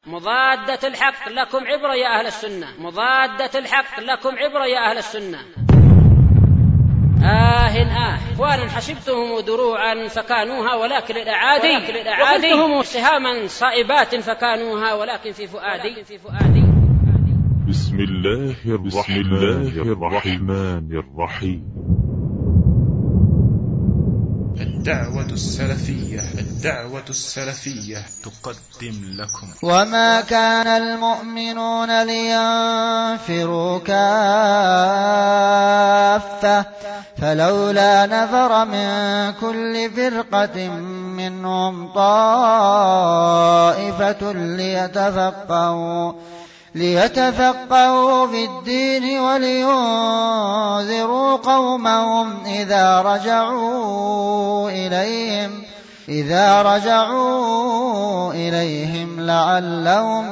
مضادة الحق لكم عبرة يا أهل السنة، مضادة الحق لكم عبرة يا أهل السنة. إخوانا حسبتهم دروعا فكانوها ولكن الأعادي، وقلتهم سهاما صائبات فكانوها ولكن في فؤادي. بسم الله الرحمن الرحيم. الدعوة السلفية تقدم لكم. وما كان المؤمنون لينفروا كافة فلولا نفر من كل فرقة منهم طائفة ليتفقهوا في الدين ولينذروا قومهم إذا رجعوا إليهم لعلهم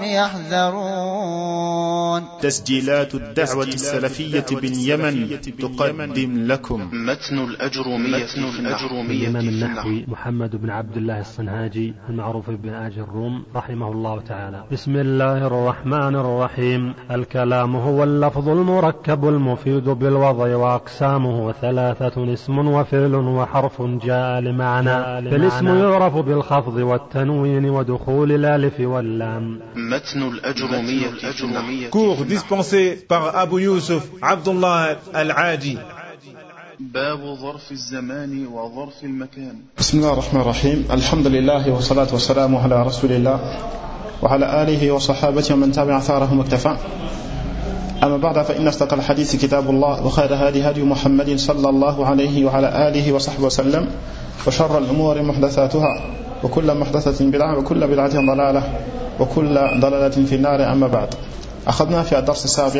يحذرون. تسجيلات الدعوة السلفية باليمن تقدم لكم متن الأجرومية الإمام النحوي محمد بن عبد الله الصنهاجي المعروف بن آج الروم رحمه الله تعالى. بسم الله الرحمن الرحيم. الكلام هو اللفظ المركب المفيد بالوضع وأقسامه ثلاثة: اسم وفعل وحرف جاء لمعنى. فالاسم يعرف بالخفض والتنوين ودخول الألف واللام. متن الأجرومية. Cours dispensé par Abu Yusuf Abdullah Al-Adi. باب ظرف الزمان وظرف المكان. بسم الله الرحمن الرحيم. الحمد لله والصلاة والسلام على رسول الله وعلى آله وصحابته ومن تبع أثارهم واكتفى. أما بعد فإن أصدق الحديث كتاب الله وخير هدي محمد صلى الله عليه وعلى آله وصحبه وسلم وشر الأمور محدثاتها وكل محدثة بدعة وكل بدعة ضلالة وكل ضلالة في النار. أما بعد، أخذنا في الدرس السابق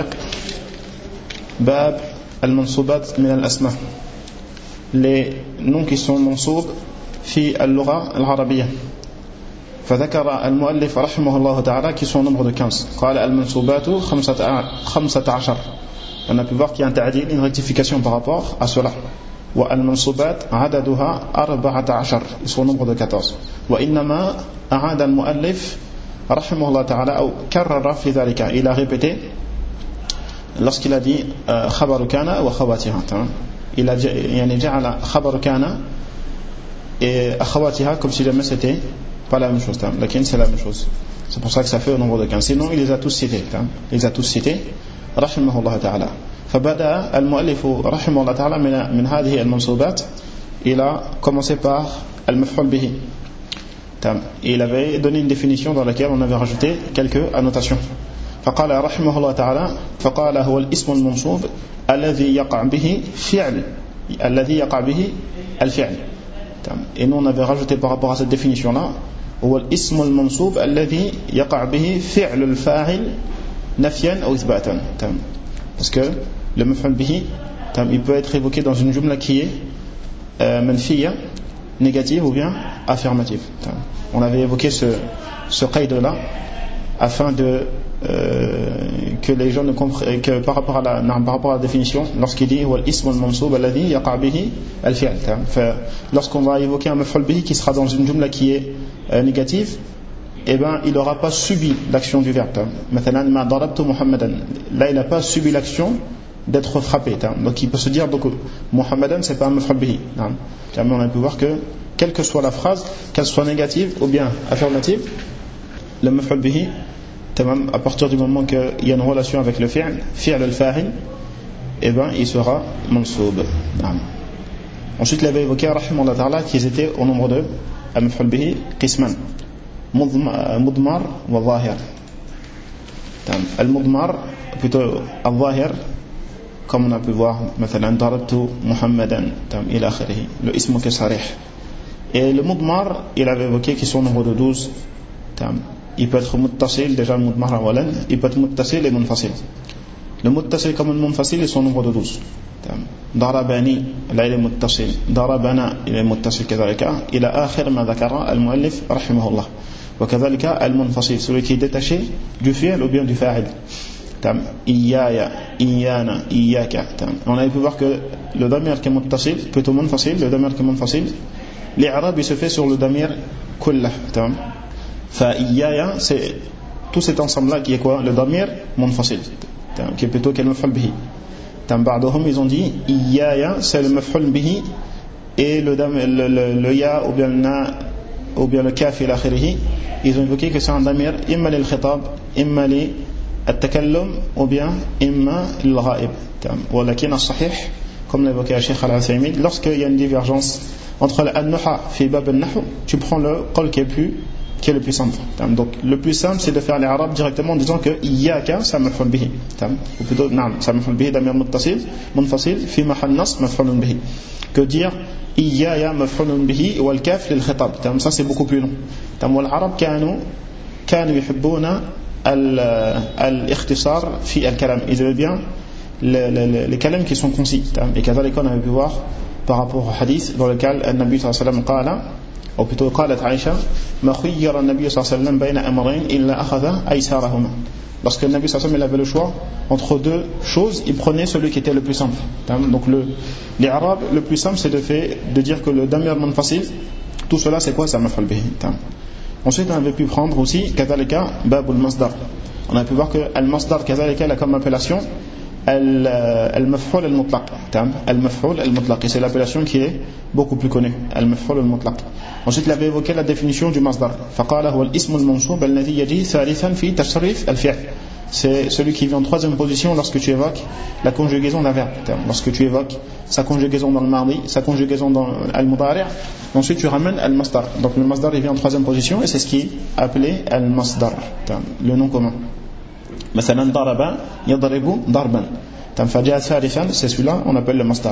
باب المنصوبات من الأسماء، les noms qui sont منصوب في اللغة العربية. فذكر المؤلف رحمه الله تعالى qui sont au nombre de 15. قال المنصوبات 15. On a pu voir qu'il y a un ta'dil, une rectification par rapport à cela. والمنصوبات عددها 14. Ils sont au nombre de 14. وإنما أعاد المؤلف رحمه الله تعالى أو كرر في ذلك. Il a répété lorsqu'il a dit خبر كان وخواتها. Il a يعني جعل خبر كان et أخواتها comme si jamais c'était pas la même chose. Lakin c'est la même chose. C'est pour ça que ça fait au nombre de 15. Sinon il les a tous cités. رحمه الله تعالى. فبدأ المؤلف رحمه الله تعالى من هذه المنصوبات. Il a commencé par المفعول به. Il avait donné une définition dans laquelle on avait rajouté quelques annotations. فقال رحمه الله تعالى فقال هو الاسم المنصوب الذي يقع به الفعل. Et nous on avait rajouté par rapport à cette définition là هو الاسم المنصوب الذي يقع به فعل الفاعل نفيا أو إثباتا. Parce que le maf'ul bihi il peut être évoqué dans une jumla qui est manfiya, négative ou bien affirmative. On avait évoqué ce qaïd là afin de que les gens ne comprennent que par rapport à la définition, lorsqu'il dit wal ism al mansub alladhi yaqa bihi al fi'l. Lorsqu'on va évoquer un maf'ul bihi qui sera dans une jumla qui est négative, eh ben il n'aura pas subi l'action du verbe. Maintenant ma darabtu muhammadan, là il n'a pas subi l'action d'être frappé. Donc il peut se dire donc muhammadan c'est pas un maf'ul bihi. On a pu voir que quelle que soit la phrase, qu'elle soit négative ou bien affirmative, le maf'ul bihi à partir du moment qu'il y a une relation avec le fi'l al-fa'il, eh ben il sera mansoub. Ensuite il avait évoqué rahimahullah ta'ala qu'ils étaient au nombre de al-maf'ul bihi qisman mudmar wa zahir. Al-mudmar plutôt al-zahir, comme on a pu voir مثلا darabtu muhammadan ila akhirih, le ism qui est sarih. Et le mudmar il avait évoqué qu'ils sont au nombre de 12. Il peut être muttasil, déjà le mudmar awalan, il peut être muttasil et munfasil. Le muttasil comme le munfasil ils sont au nombre de 12. darabani là il est muttasil, darabana il est muttasil كذلك إلى آخر ما ذكر المؤلف رحمه الله. وكذلك المنفصل celui qui est détaché du fi'l ou bien du fa'il. Iyaya, iyana, iyaka. On avait pu voir que le damir qui est muttasil, plutôt munfasil, le damir qui est munfasil, l'i'rab il se fait sur le damir kullah. Fa iyaya c'est tout cet ensemble-là qui est quoi? Le damir munfasil, qui est plutôt qu'al maf'ul bihi. Ba'dahum, ils ont dit iyaya, c'est le maf'ul bihi, et le ya ou bien le na ou bien le kaf ila akhirih, ils ont évoqué que c'est un damir imma lil khitab, imma li at-takallum ou bien imma lil ghaib. Walakin as-sahih, comme l'a évoqué le Cheikh Al-Uthaymin, lorsqu'il y a une divergence entre al-nuha fi bab al-nahw, tu prends le qawl qui est le plus simple. Donc le plus simple, c'est de faire l'arabe directement en disant que iyyaka ça maf'ul bihi, ou plutôt na'am ça maf'ul bihi damir muttasil munfasil fi mahall nasb maf'ul bihi, que dire iyyaya maf'ul bihi wal kaf lil khitab. Ça c'est beaucoup plus long. Wal arab كانوا يحبون الاختصار في الكلام. Ils aimaient bien les kalams qui sont concis. Et كذلك on avait pu voir par rapport au hadith dans lequel le Nabi sallallahu alayhi wa sallam قال, ou plutôt قالت عائشة ما خير النبي صلى الله عليه وسلم بين أمرين إلا أخذ أيسارهما. Lorsque le Nabi sallallahu alayhi wa sallam avait le choix entre deux choses, il prenait celui qui était le plus simple. Donc les arabes, le plus simple c'est de dire que le damir munfasil, tout cela c'est quoi? Ça maf'ul bihi. Ensuite on avait pu prendre aussi كذلك باب المصدر. On a pu voir que al-masdar كذلك a comme appellation al-maf'ul al-mutlaq. Al-maf'ul al-mutlaq, et c'est l'appellation qui est beaucoup plus connue, al-maf'ul al-mutlaq. Ensuite il avait évoqué la définition du masdar. فقال هو الاسم المنصوب الذي يجي ثالثا في تصريف الفعل. C'est celui qui vient en troisième position lorsque tu évoques la conjugaison d'un verbe. Lorsque tu évoques sa conjugaison dans le mardi, sa conjugaison dans al-mudari', ensuite tu ramènes al-masdar. Donc le masdar il vient en troisième position et c'est ce qui est appelé al-masdar, le nom commun. مثلا ضرب يضرب ضربا. فجاء ثالثا, c'est celui-là on appelle le masdar.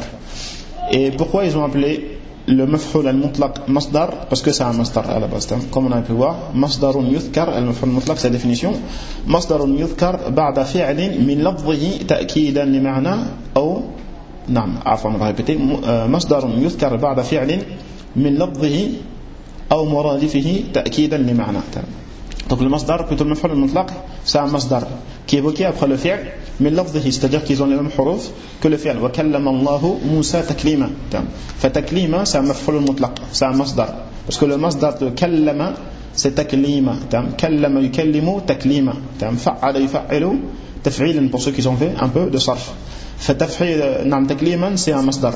Et pourquoi ils ont appelé le maf'ul al-mutlaq masdar? Parce que c'est un masdar à la base. Comme on a pu voir, masdarun yuzkar, al-maf'ul al-mutlaq, sa définition, masdarun yuzkar ba'da fi'lin min lafzihi ta'kidan li ma'na, ou نعم عفوا on va répéter, masdarun yuzkar ba'da fi'lin min lafzihi ou muradifihi ta'kidan li ma'na. Donc le masdar, plutôt le maf'ul al-mutlaq, c'est un masdar qui est évoqué après le fi'l min lafzihi, c'est-à-dire qu'ils ont les mêmes huruf que le fi'l. Wa kallama Allahu Musa taklima. Fa taklima c'est un maf'ul al-mutlaq, c'est un masdar, parce que le masdar de kallama c'est taklima. Kallama yukallimu taklima. Fa'ala yufa'alu taf'ilan, pour ceux qui ont fait un peu de sarf. Fa taf'il na'am takliman c'est un masdar.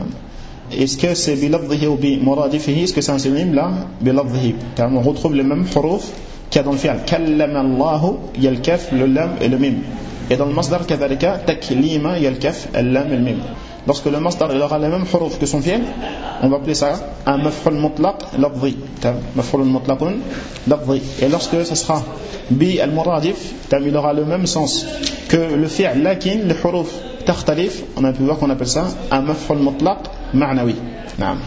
Est-ce que c'est bi lafzihi ou bi muradifihi? Est-ce que c'est un synonyme? Là bi lafzihi. On retrouve les mêmes huruf qu'il y a dans le fi'l. Kallama Allahu, il y a le kaf, le lam et le mim. Et dans le masdar kadhalika taklima, il y a le kaf, le lam et le mim. Lorsque le masdar il aura les mêmes huruf que son fi'l, on va appeler ça un maf'ul mutlaq lafzi. Maf'ul mutlaqun lafzi. Et lorsque ça sera bi al-muradif, il aura le même sens que le fi'l, lakin les huruf takhtalif, on a pu voir qu'on appelle ça un maf'ul mutlaq ma'nawi. Naam.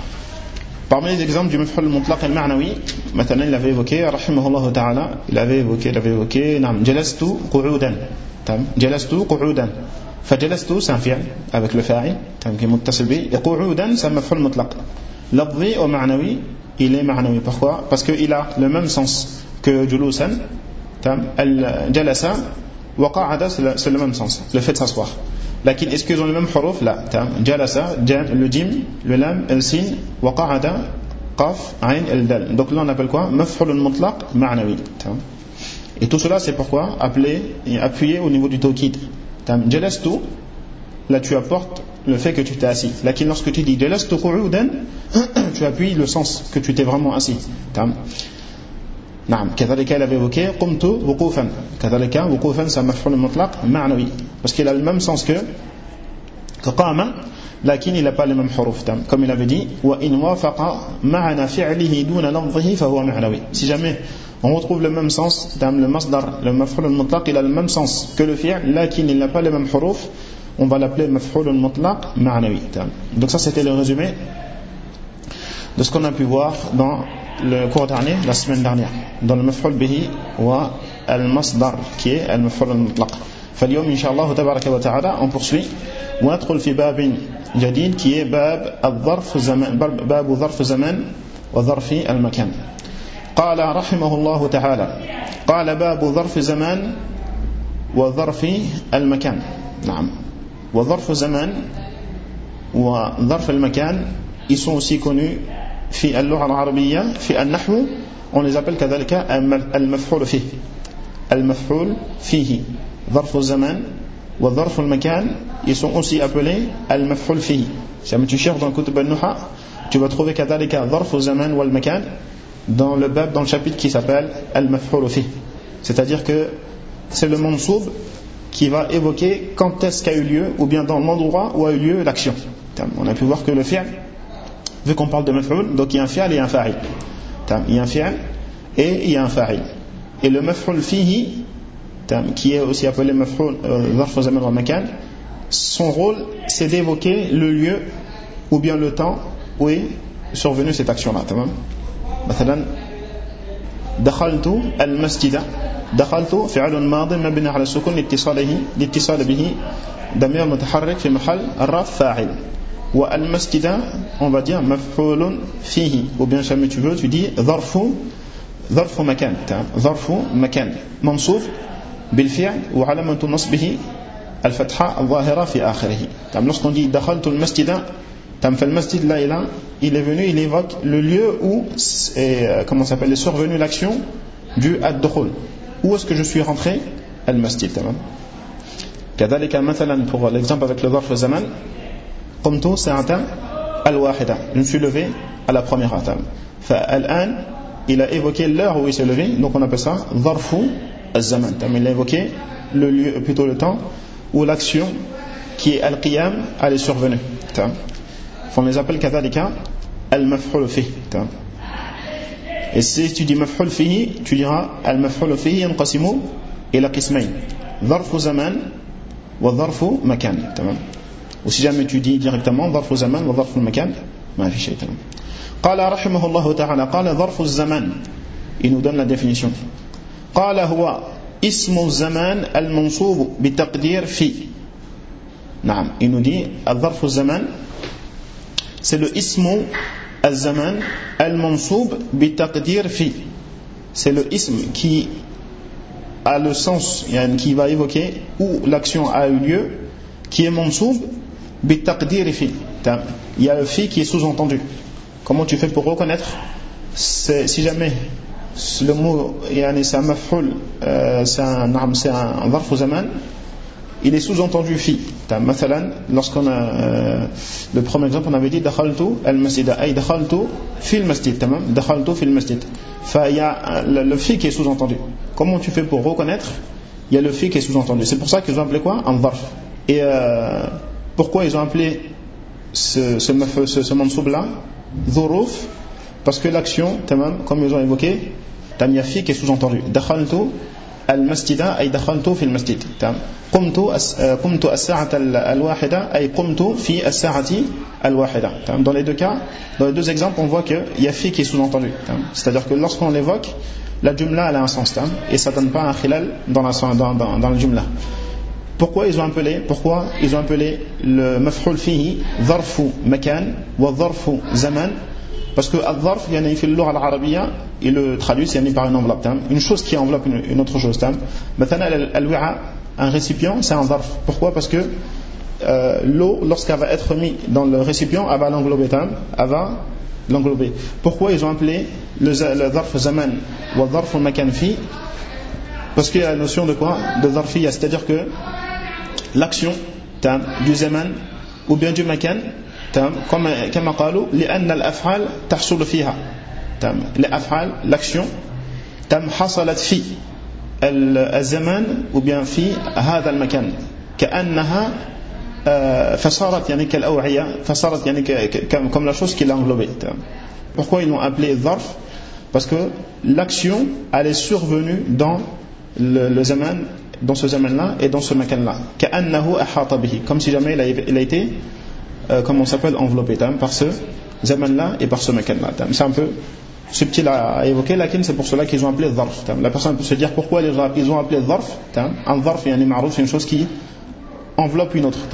Parmi les exemples du maf'ul mutlaq al-ma'nawi, maintenant il avait évoqué rahimahullah ta'ala, il avait évoqué naam jalastu qu'udan. Jalastu qu'udan. Fajalastu c'est un fi'l avec le fa'il qui est muttasil bi, et qu'udan c'est un maf'ul mutlaq. Lafzi ou ma'nawi, il est ma'nawi. Pourquoi? Parce qu'il a le même sens que julusan. Jalasa wa qa'ada c'est le même sens, le fait de s'asseoir. Lakin est-ce qu'ils ont le même huruf? Là. Jalasa, le jim, le lam, le sin, wa qa'ada, qaf, ayn, el dal. Donc là on appelle quoi? Maf'ul mutlaq ma'nawi. Et tout cela c'est pourquoi appuyé au niveau du tawkid. Jalastu, là tu apportes le fait que tu t'es assis. Lakin lorsque tu dis jalastu qu'udan, tu appuies le sens que tu t'es vraiment assis. نعم كذلك il avait évoqué قمت وقوفا. كذلك وقوفا c'est مفعول مطلق معنوي, parce qu'il a le même sens que قام, lakin il n'a pas les mêmes حروف. Comme il avait dit وإن وافق معنى فعله دون لفظه فهو معنوي. Si jamais on retrouve le même sens, le masdar, le maf'ul mutlaq, il a le même sens que le fi'l, lakin il n'a pas les mêmes huruf, on va l'appeler maf'ul mutlaq ma'nawi. Donc ça c'était le résumé de ce qu'on a pu voir dans le cours dernier, la semaine dernière, dans le maf'ul bihi wa al-masdar qui est al-maf'ul al-mutlaq. فاليوم إن شاء الله تبارك وتعالى on poursuit وندخل في باب جديد qui est باب الظرف زمان, باب ظرف زمان وظرف المكان. قال رحمه الله تعالى قال باب ظرف زمان وظرف المكان. نعم. وظرف زمان وظرف المكان ils sont aussi connus في اللغة العربية في النحو, on les appelle كذلك المفعول فيه. al-maf'ul fihi. Zarf al-zaman wa zarf al-makan, ils sont aussi appelés al-maf'ul fihi. Si tu cherches dans Kutub al-Nuha, tu vas trouver kadhalika zarf al-zaman wal makan dans le bab, dans le chapitre qui s'appelle al-maf'ul fihi. C'est-à-dire que c'est le mansoub qui va évoquer quand est-ce qu'a eu lieu, ou bien dans l'endroit où a eu lieu l'action. On a pu voir que le fi'l, vu qu'on parle de maf'ul, donc il y a un fi'l et un fa'il. Il y a un fi'l et il y a un fa'il. Et le maf'ul fihi, qui est aussi appelé maf'ul zarf zaman wa makan, son rôle c'est d'évoquer le lieu ou bien le temps où est survenue cette action-là. مثلا دخلت المسجد. دخلت فعل ماض مبني على السكون لاتصال به ضمير متحرك في محل الرفع فاعل. والمسجد on va dire مفعول فيه, ou bien jamais tu veux tu dis ظرف مكان. ظرف مكان منصوب بالفعل وعلامة نصبه الفتحة الظاهرة في آخره. Lorsqu'on dit دخلت المسجد, فالمسجد là il est venu, il évoque le lieu où est survenue l'action du ad-dukhul. Où est-ce que je suis rentré? Al-masjid. كذلك مثلا pour l'exemple avec le ظرف zaman, قمت ساعة الواحدة, je me suis levé à la première heure. فالآن il a évoqué l'heure où il s'est levé, donc on appelle ça ظرف الزمان. Il a évoqué le lieu, plutôt le temps où l'action qui est al-qiyam elle est survenue. On les appelle كذلك al-maf'ul fihi. Et si tu dis maf'ul fihi, tu diras al-maf'ul fihi yanqasimu ila qismayn, dharfu zaman wa dharfu makan. Ou si jamais tu dis directement dharfu zaman wa dharfu makan, ma fi shay. Qala rahimahullah ta'ala, qala dharfu zaman, il nous donne la définition. Qala huwa ismu zaman al-mansub bi taqdir fi. Naam, il nous dit al-dharfu zaman, c'est le ismu al-zaman al-mansoub bi-taqdir fi. C'est le ism qui a le sens, qui va évoquer où l'action a eu lieu, qui est mansoub bi-taqdir fi. Il y a le fi qui est sous-entendu. Comment tu fais pour reconnaître? Si jamais le mot c'est un maf'ul, c'est un zarf zaman, il est sous-entendu fi. Mathalan, lorsqu'on a le premier exemple, on avait dit dakhaltu al-masjid, ay dakhaltu fil masjid. Dakhaltu fil masjid. Il y a le fi qui est sous-entendu. Comment tu fais pour reconnaître? Il y a le fi qui est sous-entendu. C'est pour ça qu'ils ont appelé quoi? Un zarf. Et pourquoi ils ont appelé ce mansoub là dhuruf? Parce que l'action, comme ils ont évoqué, il y a fi qui est sous-entendu. Dakhaltu المسجد أي دخلت في المسجد. قمت الساعة الواحدة أي قمت في الساعة الواحدة. Dans les deux cas, dans les deux exemples, on voit qu'il y a fi qui est sous-entendu. C'est-à-dire que lorsqu'on l'évoque, la jumla elle a un sens et ça ne donne pas un khilal dans la jumla. Pourquoi ils ont appelé le maf'ul fihi dharfu makan wa dharfu zaman? Parce que al-dharf, il fait le lugha al-arabiyya, il le traduit par une enveloppe. Une chose qui enveloppe une autre chose. Maintenant, al-wi'a, un récipient, c'est un dharf. Pourquoi? Parce que l'eau, lorsqu'elle va être mise dans le récipient, elle va l'englober. Pourquoi ils ont appelé le dharf zaman ou le dharf makan fi? Parce qu'il y a la notion de quoi? De dharfiyya, c'est-à-dire que l'action du zaman ou bien du makan, كما قالوا لأن الأفعال تحصل فيها. الأفعال l'action حصلت في الزمان ou bien في هذا المكان كأنها فصارت كالأوعية فصارت comme la chose qui l'a englobée. Pourquoi ils l'ont appelé ظرف? Parce que l'action elle est survenue dans le zaman, dans ce zaman là et dans ce makan là كأنه أحاط به, comme si jamais il a été comment on s'appelle enveloppé par ce zaman là et par ce makan là. C'est un peu subtil à évoquer, lakin c'est pour cela qu'ils ont appelé dharf. La personne peut se dire pourquoi ils ont appelé dharf. Un dharf c'est une chose qui enveloppe une autre.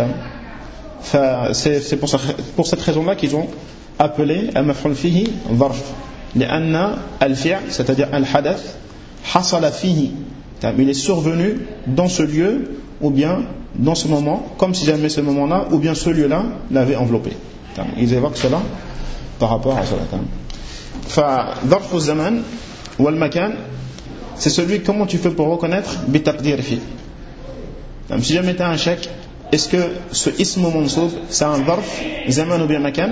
C'est pour cette raison là qu'ils ont appelé al-maf'ul fihi dharf, لأن الفعل, c'est-à-dire al-hadath, hasala fihi, il est survenu dans ce lieu ou bien dans ce moment, comme si jamais ce moment-là ou bien ce lieu-là l'avait enveloppé. Ils évoquent cela par rapport à cela. فظرف الزمان والمكان c'est celui, comment tu fais pour reconnaître bitaqdir fi. Si jamais tu as un chèque, est-ce que ce ism mansoub c'est un zarf, zaman ou bien makan?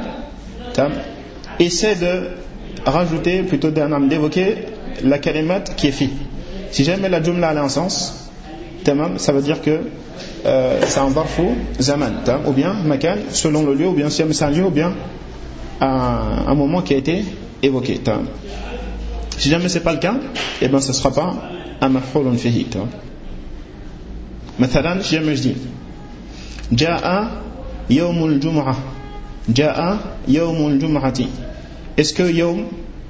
Essaie de rajouter, plutôt d'évoquer la kalimat qui est fi. Si jamais la jumla a un sens, ça veut dire que c'est un zarf ou zaman, ou bien makan, selon le lieu, ou bien si c'est un lieu, ou bien un moment qui a été évoqué. Si jamais ce n'est pas le cas, eh bien ce ne sera pas un maf'ulun fihi. Mathalan, si jamais je dis Ja'a yawmul jumu'ah, Ja'a yawmul jumu'ati, est-ce que yawm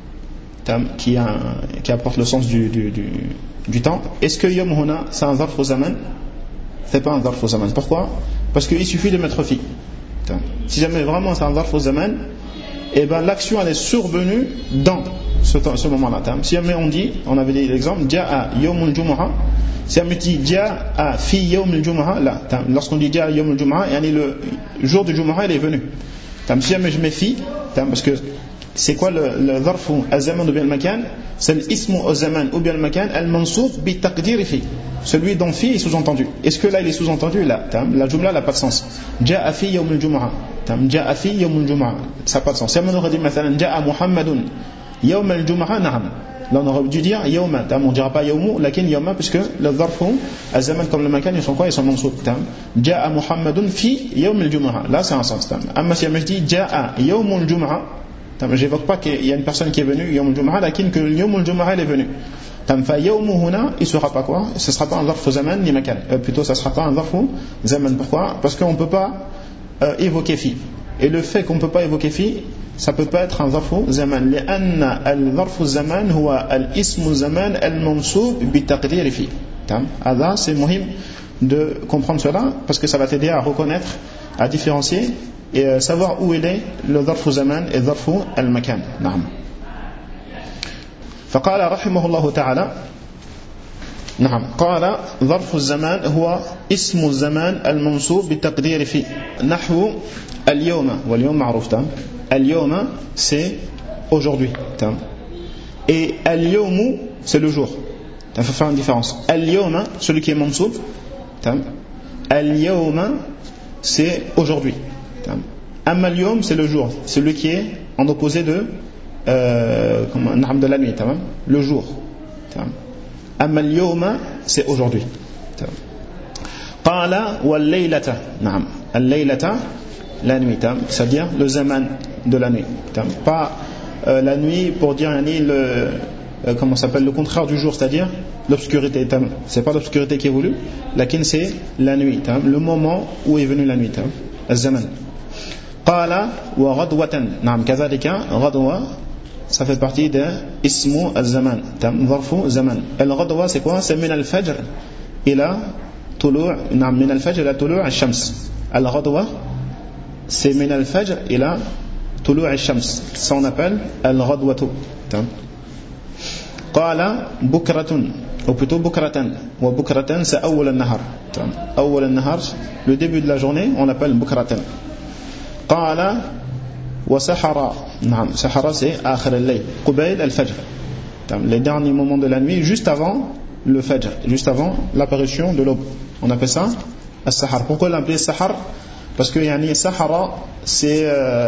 qui apporte le sens du temps, est-ce que yawm huna c'est un zarf au zaman? C'est pas un zarf au zaman. Pourquoi? Parce qu'il suffit de mettre fi. Si jamais vraiment c'est un zarf au zaman, et ben l'action elle est survenue dans ce moment-là. Si jamais on avait dit l'exemple Ja'a yawmul jumu'ah, si jamais dit Ja'a fi yawmul jumu'ah, là, lorsqu'on dit Ja'a yawmul jumu'ah, le jour du jumu'ah il est venu. Si jamais je mets fi, parce que c'est quoi le zarf al-zaman ou bien al-makan? C'est l'ism al-zaman ou bien al-makan al-mansoub bi taqdir fi. Celui dont fi est sous-entendu. Est-ce que là il est sous-entendu? Là, la jumla n'a pas de sens. Ja'a fi yawm al-jumu'ah, Ja'a fi yawm al-jumu'ah, ça n'a pas de sens. Si on aurait dit مثلا Ja'a Muhammadun yawm al-jumu'ah, na'am. Là on aurait dû dire yawma, on ne dira pas yawmu, lakin yawma, puisque le zarf al-zaman comme le makan ils sont quoi? Ils sont mansoub. Ja'a Muhammadun fi yawm al-jumu'ah, là c'est un sens. Amma si je dis Ja'a yawm al-jumu'ah, j'évoque pas qu'il y a une personne qui est venue yawm al-jumu'ah, lakin que yawm al-jumu'ah est venu. Fa yawmu huna, il sera pas quoi? Ce sera pas un zarf zaman ni makan. Plutôt ça sera pas un zarf zaman. Pourquoi? Parce qu'on peut pas évoquer fi. Et le fait qu'on peut pas évoquer fi, ça peut pas être un zarf zaman. لأن الظرف الزمان هو الاسم الزمان المنصوب بتقدير في. هذا c'est muhim de comprendre cela parce que ça va t'aider à reconnaître, à différencier et savoir où il est le zarf zaman et le zarf al-makan. نعم. فقال رحمه الله تعالى نعم قال ظرف الزمان هو اسم الزمان المنصوب بالتقدير فيه نحو اليوم واليوم معروف اليوم c'est aujourd'hui et اليوم c'est le jour. Il faut faire une différence. اليوم celui qui est mansoub, اليوم c'est aujourd'hui. أما اليوم c'est le jour, celui qui est en opposé de la nuit, le jour. أما اليوم c'est aujourd'hui. قال والليلة نعم الليلة la nuit, c'est-à-dire le zaman de la nuit, pas la nuit pour dire comment s'appelle le contraire du jour, c'est-à-dire l'obscurité. C'est pas l'obscurité qui est voulue, lakin c'est la nuit, le moment où est venue la nuit, الزمن. قال وغدوة نعم كذلك غدوة ça fait partie de ismu al-zaman, ظرف zaman. الغدوة c'est quoi? C'est min al-fajr ila طلوع نعم min al-fajr ila طلوع الشمس. الغدوة c'est min al-fajr ila طلوع الشمس, ça on appelle al-غدوة. قال بكرة ou plutôt بكرة وبكرة c'est أول النهار. أول النهار le début de la journée on l'appelle بكرة. قال وسحر نعم سحر c'est آخر الليل قبيل الفجر, les derniers moments de la nuit juste avant le fajr, juste avant l'apparition de l'aube, on appelle ça as-sahar. Pourquoi l'appeler sahar? Parce que sahara c'est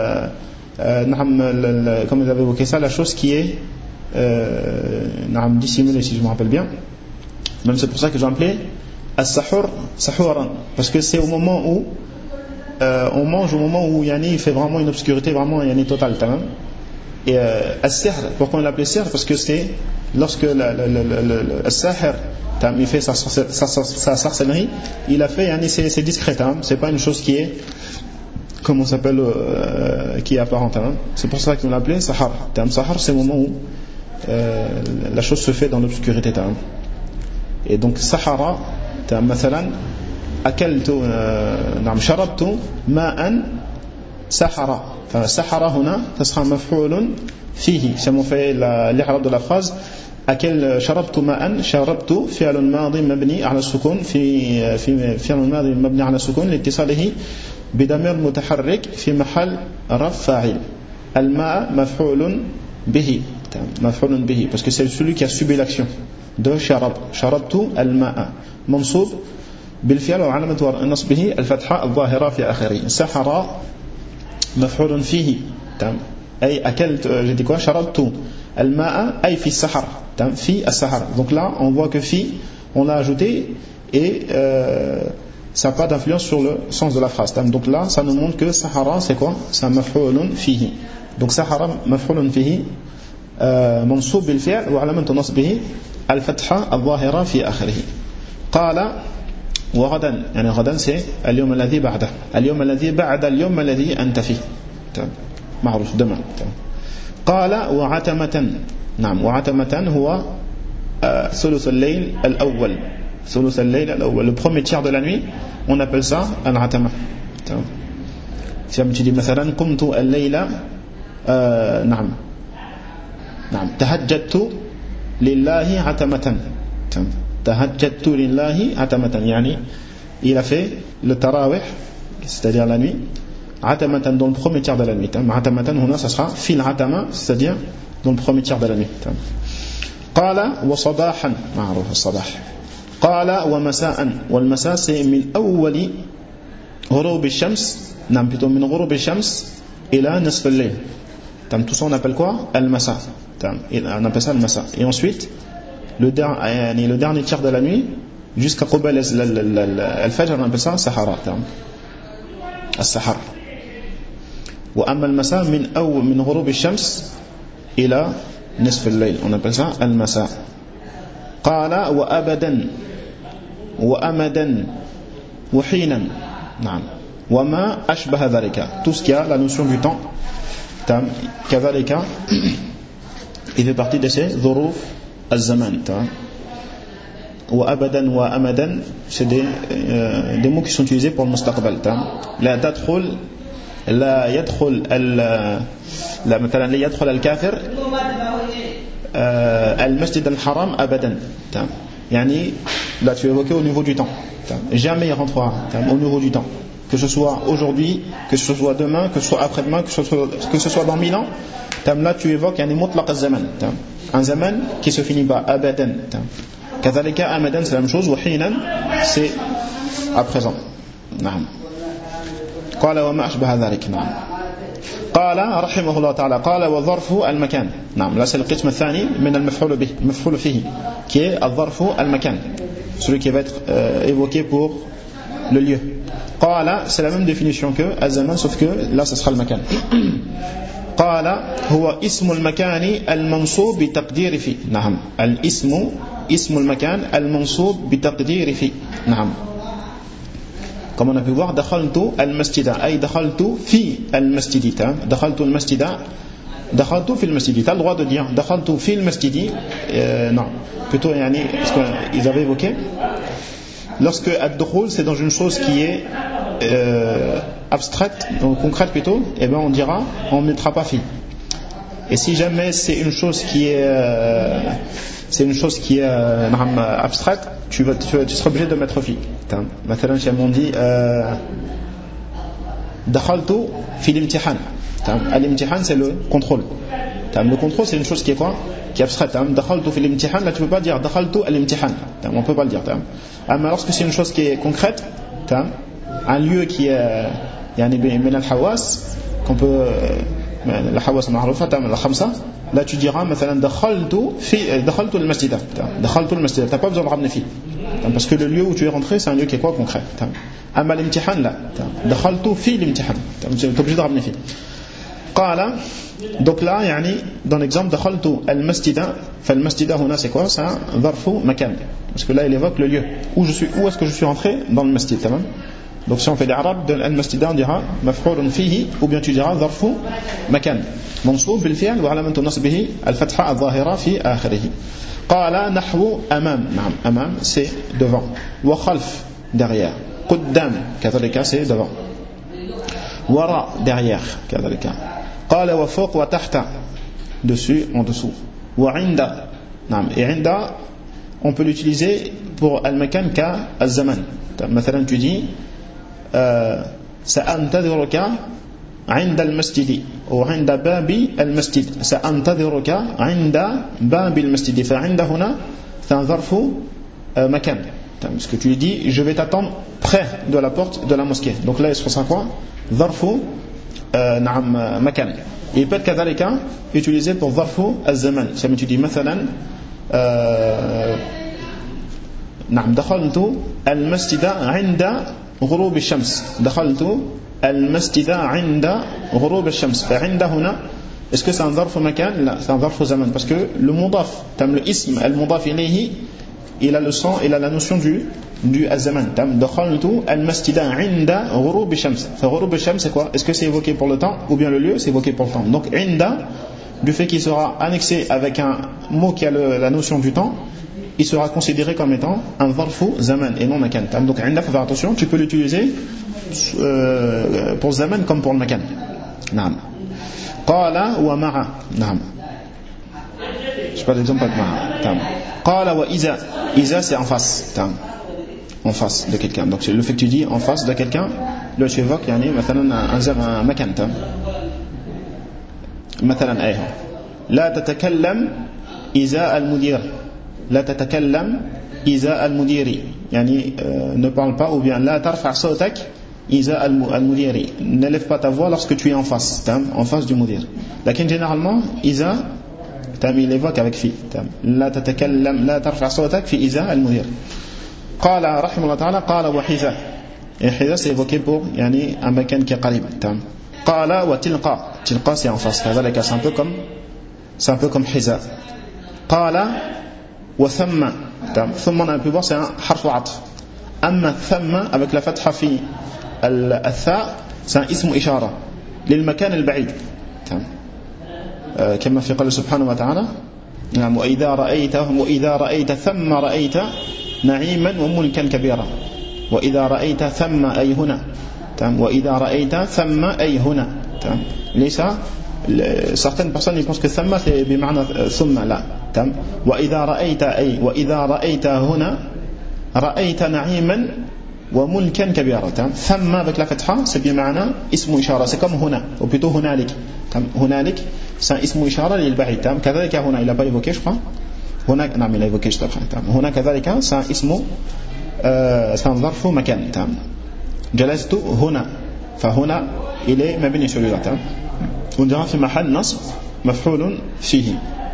comme vous avez évoqué ça, la chose qui est dissimulée, si je me rappelle bien. Même c'est pour ça que j'ai appelé as-sahur sahuran, parce que c'est au moment où on mange, au moment où il fait vraiment une obscurité vraiment totale. Et as-sihr, pourquoi on l'appelait sihr? Parce que c'est lorsque le sahir il fait sa sorcellerie, il a fait c'est discret, c'est pas une chose qui est comment s'appelle qui est apparente. C'est pour ça qu'on l'appelait sahar. Sahar c'est le moment où la chose se fait dans l'obscurité. Et donc sahara مثلا أكلت نعم شربت ماء سحر, فسحر هنا تصحى مفعول فيه, c'est mon fait l'إعراب de la phrase أكل شربت ماء, شربت فعل ماضي مبني على السكون في فعل ماضي مبني على السكون لاتصاله بضمير متحرك في محل رفع فاعل. الماء مفعول به, parce que c'est celui qui a subi l'action. de sharab. Sharabtu al-ma'a. Mansoub بالفعل وعلامة نصبه الفتحة الظاهرة في آخره. سحر مفعول فيه. أي أكلت, j'ai dit quoi, شربت الماء أي في السحر. في السحر. Donc là on voit que fi on l'a ajouté et ça n'a pas d'influence sur le sens de la phrase. Donc là ça nous montre que sahara c'est quoi, c'est مفعول فيه. Donc sahara مفعول فيه منصوب بالفعل وعلامة نصبه الفتحة الظاهرة في آخره. قال وغدا, يعني غدا c'est اليوم الذي بعده, اليوم الذي بعد اليوم الذي أنت فيه. معروف demain. قال وعتمة. نعم وعتمة هو ثلث الليل الأول. ثلث الليل الأول, le premier tiers de la nuit on appelle ça العتمة. Si tu dis مثلا قمت الليلة نعم نعم تهجدت لله عتمة. تهجدت لله عتمة يعني il a fait le tarawih, c'est-à-dire la nuit, عتمة dans le premier tiers de la nuit. عتمة هنا ça sera في العتمة, c'est-à-dire dans le premier tiers de la nuit. قال وصباحا, معروف الصباح. قال ومساء, والمساء c'est من أول غروب الشمس, نعم plutôt من غروب الشمس إلى نصف الليل. Tout ça on appelle quoi, المساء. On appelle ça le masa. Et ensuite le dernier tiers de la nuit jusqu'à قبل الفجر on appelle ça sahara. السحر. وأما المساء من غروب الشمس إلى نصف الليل on appelle ça المساء. قال وأبدا وأمدا وحينا. نعم وما أشبه ذلك, tout ce qui a la notion du temps. كذلك il fait partie de ces ظروف الزمان. وأبدا وأمدا c'est des mots qui sont utilisés pour le mustaqbal. لا يدخل مثلا لا يدخل الكافر المسجد الحرام أبدا. يعني là tu es évoqué au niveau du temps. Jamais il rentrera au niveau du temps, que ce soit aujourd'hui, que ce soit demain, que ce soit après-demain, que ce soit dans 1000 ans. Là tu évoques يعني مطلق الزمن, un zaman qui se finit pas, abadan. كذلك amadan c'est la même chose, وحينا c'est à présent. نعم. قال وما أشبه ذلك. نعم. قال رحمه الله تعالى قال وظرف المكان. نعم là c'est le قسم الثاني من المفعول به, المفعول فيه, qui est الظرف المكان, celui qui va être évoqué pour le lieu. قال c'est la même définition que الزمان sauf que là ce sera le makan. قال هو اسم المكان المنصوب بتقدير في. نعم الاسم اسم المكان المنصوب بتقدير في. نعم comme on a pu voir دخلت المسجد أي دخلت في المسجد. دخلت المسجد دخلت في المسجد. tu as le droit de dire دخلت في المسجد. non plutôt يعني parce qu'ils avaient évoqué lorsque ad-dukhul c'est dans une chose qui est abstraite, donc concrète plutôt, et ben on dira, on ne mettra pas fi. Et si jamais c'est une chose qui est abstraite, tu seras obligé de mettre fi. Maintenant chez on dit dakhaltu fi l'imtihan. L'imtihan c'est le contrôle. Le contrôle c'est une chose qui est quoi, qui est abstraite. Dakhaltu fi l'imtihan, là tu peux pas dire dakhaltu al-imtihan, on peut pas le dire. Mais lorsque c'est une chose qui est concrète, un lieu qui est يعني من الحواس qu'on peut الحواس معروفة الخمسة, là tu diras مثلا دخلت المسجد. دخلت المسجد, t'as pas besoin de ramener fi, parce que le lieu où tu es rentré c'est un lieu qui est quoi, concret. أما الامتحان là, دخلت في الامتحان, tu es obligé de ramener fi. قال donc là يعني dans l'exemple دخلت المسجد, فالمسجد هنا c'est quoi, c'est un ظرف مكان, parce que là il évoque le lieu où est-ce que je suis rentré dans le masjid. Donc si on fait l'arabe de al-masjid on dira maf'ulun fihi, ou bien tu diras ظرف مكان منصوب بالفعل وعلامة نصبه الفتحة الظاهرة في آخره. قال نحو أمام. نعم أمام c'est devant, وخلف derrière, قدام كذلك c'est devant, وراء derrière كذلك. قال وفوق وتحت dessus, en dessous, وعند. نعم et عند on peut l'utiliser pour al-makan ka al-zaman. مثلا tu dis سأنتظرك عند المسجد أو عند باب المسجد. سأنتظرك عند باب المسجد, فعند هنا c'est un zarfu makan. Parce que tu lui dis, je vais t'attendre près de la porte de la mosquée. Donc là, il se sera quoi? Zarfu makan. Et il peut être kadhalika utilisé pour zarfu az-zaman. C'est-à-dire tu dis, مثلا دخلت المسجد عند غروب الشمس. دخلت المسجد عند غروب الشمس. فعند هنا est-ce que c'est un zarf makan? Là, c'est un zarf zaman parce que le mudaf, le ism al-mudaf ilayhi, il a le sens, il a la notion du az-zaman. Dakhaltu al-masjida 'inda ghurub ash-shams. Fa ghurub ash-shams c'est quoi? Est-ce que c'est évoqué pour le temps ou bien le lieu c'est évoqué pour le temps? Donc 'inda, du fait qu'il sera annexé avec un mot qui a la notion du temps, il sera considéré comme étant un zarfu zaman et non makan. Donc 'inda, faut faire attention, tu peux l'utiliser pour zaman comme pour le makan. Naam. Qala wa ma'a. Naam. Je sais pas d'exemple avec ma'a. Tam. Qala wa iza. Iza c'est en face. Tam. En face de quelqu'un. Donc le fait que tu dis en face de quelqu'un, là tu évoques yani مثلا un makan. Tam. مثلا ايه. لا تتكلم إزاء المدير. لا تتكلم إزاء المدير. يعني ne parle pas ou bien لا ترفع صوتك إزاء المدير. N'élève pas ta voix lorsque tu es en face. En face du mudir. Lakin généralement إزاء il évoque avec fi. لا تتكلم لا ترفع صوتك في إزاء المدير. قال رحمه الله تعالى قال وحذاء. Et حذاء c'est évoqué pour يعني un makan qui est قريب. قال وتلقى. تلقى c'est en face. كذلك c'est un peu comme حذاء. قال وثم. ثم on a pu voir c'est un حرف عطف. أما ثم avec la fatha في الثاء c'est un اسم إشارة للمكان البعيد. كما في قول سبحانه وتعالى نعم وإذا رأيت ثم رأيت نعيما وملكا كبيرا. وإذا رأيت ثم أي هنا. وإذا رأيت ثم أي هنا. ليس certaines personnes ils pensent que ثم c'est بمعنى ثم لا. وإذا رأيت أي وإذا رأيت هنا رأيت نعيما وملكا كبيرا. ثم avec la fatha c'est بمعنى اسم إشارة. c'est comme هنا ou plutôt هنالك. هنالك c'est un اسم إشارة للبعيد. كذلك هنا il a pas évoqué je crois. هناك نعم il a évoqué juste après. هنا كذلك c'est un اسم c'est un ظرف مكان. جلست هنا فهنا il est مبني celui-là. on dira في محل نصب مفعول فيه.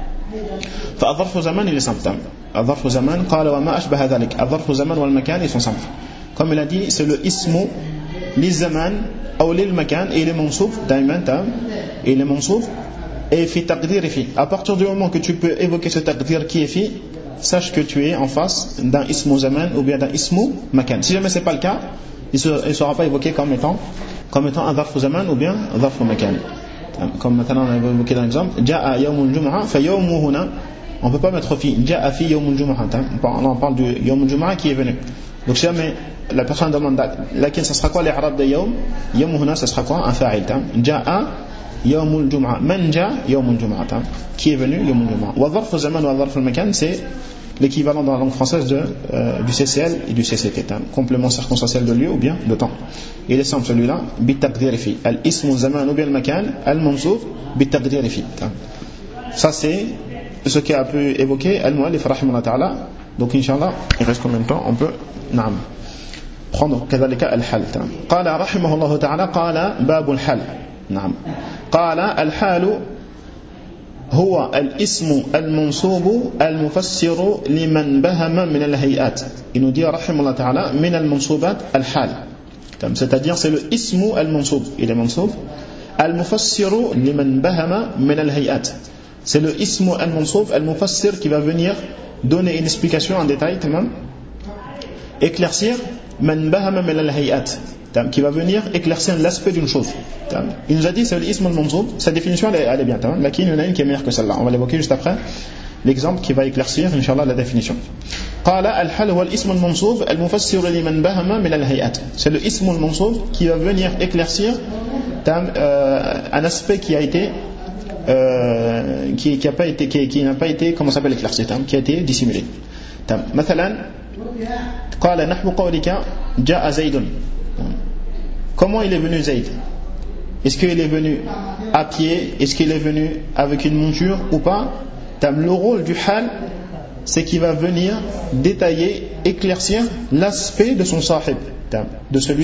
فالظرف زمان il est simple. الظرف زمان قال وما أشبه ذلك. الظرف زمان والمكان ils sont simples. Comme il a dit, c'est le ismu للزمان أو للمكان et il est منصوب دائما. il est منصوب et في تقدير فيه. À partir du moment que tu peux évoquer ce taqdir qui est fi, sache que tu es en face d'un ismu zaman ou bien d'un ismu makan. Si jamais c'est pas le cas, il ne sera pas évoqué comme étant un zarf zaman ou bien un zarf makan. Comme maintenant on a évoqué dans l'exemple جاء يوم الجمعة فيوم هنا. On ne peut pas mettre fi. جاء في يوم الجمعة. On parle du يوم الجمعة qui est venu. Donc si jamais la personne demande laquelle ça sera quoi les arabes de yawm? Yawm huna ça sera quoi? Un fa'il. Ja'a yawm al-jum'a. Man ja'a yawm al-jum'a. Qui est venu yawm al-jum'a. Wa dharf zaman wa dharf al-makan c'est l'équivalent dans la langue française du CCL et du CCT. Complément circonstanciel de lieu ou bien de temps. Il est simple celui-là. Bit-taqdir fi. Al-ismu zaman ou bien al-makan al-mansub bit-taqdir fi. Ça c'est ce qui a pu évoquer al-mu'allif rahimahullah ta'ala. Donc Inch'Allah, il reste combien de temps? On peut نعم prendre كذلك الحال. قال رحمه الله تعالى قال باب الحال. نعم قال الحال هو الاسم المنصوب المفسر لمن بهم من الهيئات. Il nous dit رحمه الله تعالى من المنصوبات الحال. C'est-à-dire c'est le ismu al-mansub. Il est mansub al-mufassir liman bahama min al-hayat. C'est le ismu al-mansub al-mufassir qui va venir donner une explication en détail, éclaircir man bahama min al-hayat, qui va venir éclaircir l'aspect d'une chose. Il nous a dit c'est l'ism al-mansub. Sa définition elle est bien, mais il y en a une qui est meilleure que celle-là. On va l'évoquer juste après l'exemple qui va éclaircir inchallah la définition. قال الحال هو الاسم المنصوب المفسر لمن بهم من الهيئات. C'est le ism al-mansub qui va venir éclaircir un aspect qui a été qui n'a pas été comment s'appelle éclairci, qui a été dissimulé. مثلا قال نحو قولك جاء زيد. Comment il est venu Zayd? Est-ce qu'il est venu à pied? Est-ce qu'il est venu avec une monture ou pas? Le rôle du hal c'est qu'il va venir détailler, éclaircir l'aspect de son sahib, de celui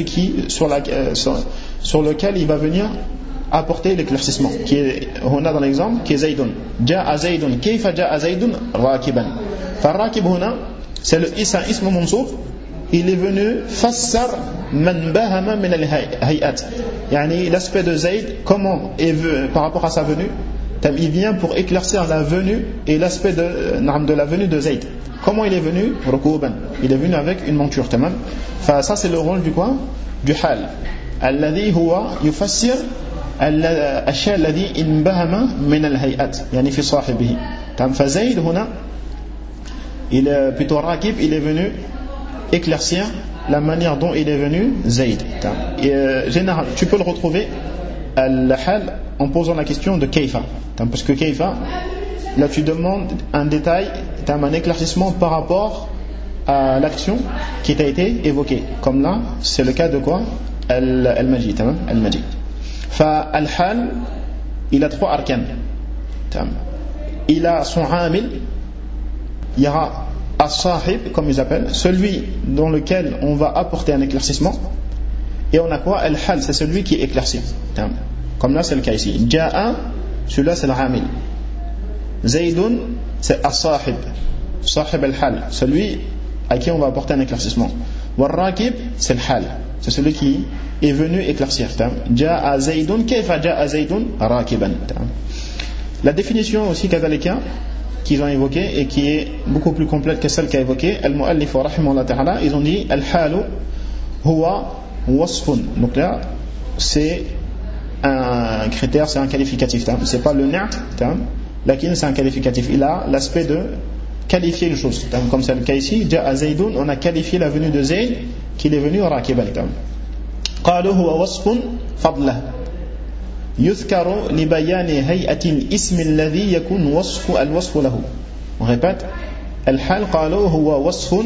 sur lequel il va venir apporter l'éclaircissement, qui est, on a dans l'exemple, qui est Zaydun. Ja'a Zaydun, kayfa ja'a Zaydun rakiban. Farrakib huna, c'est un ism mansoub, il est venu fassar man bahama min al-hayat. Yani l'aspect de Zayd, comment par rapport à sa venue, il vient pour éclaircir la venue et l'aspect de la venue de Zayd. Comment il est venu? Rukuban. Il est venu avec une monture, tamam. Ça c'est le rôle du quoi? Du hal. Alladhi huwa yufassir الشيء الذي انبهم من الهيئات يعني في صاحبه. فزيد هنا il est plutôt rakib, il est venu éclaircir la manière dont il est venu Zayd. Général, tu peux le retrouver al-hal en posant la question de kayfa, parce que kayfa, là tu demandes un détail, un éclaircissement par rapport à l'action qui t'a été évoquée, comme là c'est le cas de quoi? Al-Majid. Al-Majid. Al-hal, il a 3 arcanes. Il a son amil, il y aura as-sahib, comme ils appellent, celui dans lequel on va apporter un éclaircissement, et on a quoi? Al-hal, c'est celui qui éclaircit. Comme là c'est le cas ici. Ja'a, celui-là c'est l'amil. Zaydun, c'est as-sahib, sahib al-hal, celui à qui on va apporter un éclaircissement. Wal-rakib, c'est le hal, c'est celui qui est venu éclaircir. Ja'a Zaydun, kayfa ja'a Zaydun rakiban. La définition aussi kadhalika qu'ils ont évoquée et qui est beaucoup plus complète que celle qu'a évoquée al-muallif rahimahullah ta'ala, ils ont dit al-halu huwa wasfun. Donc là c'est un critère, c'est un qualificatif, c'est pas le ni'at, lakin c'est un qualificatif, il a l'aspect de qualifier une chose, comme c'est le cas ici. Ja'a Zaydun, on a qualifié la venue de Zayd qu'il est venu rakiban. قالوا هو وصف فضله يذكر لبيان هيئة الاسم الذي يكون الوصف له. On répète, الحال قالوا هو وصف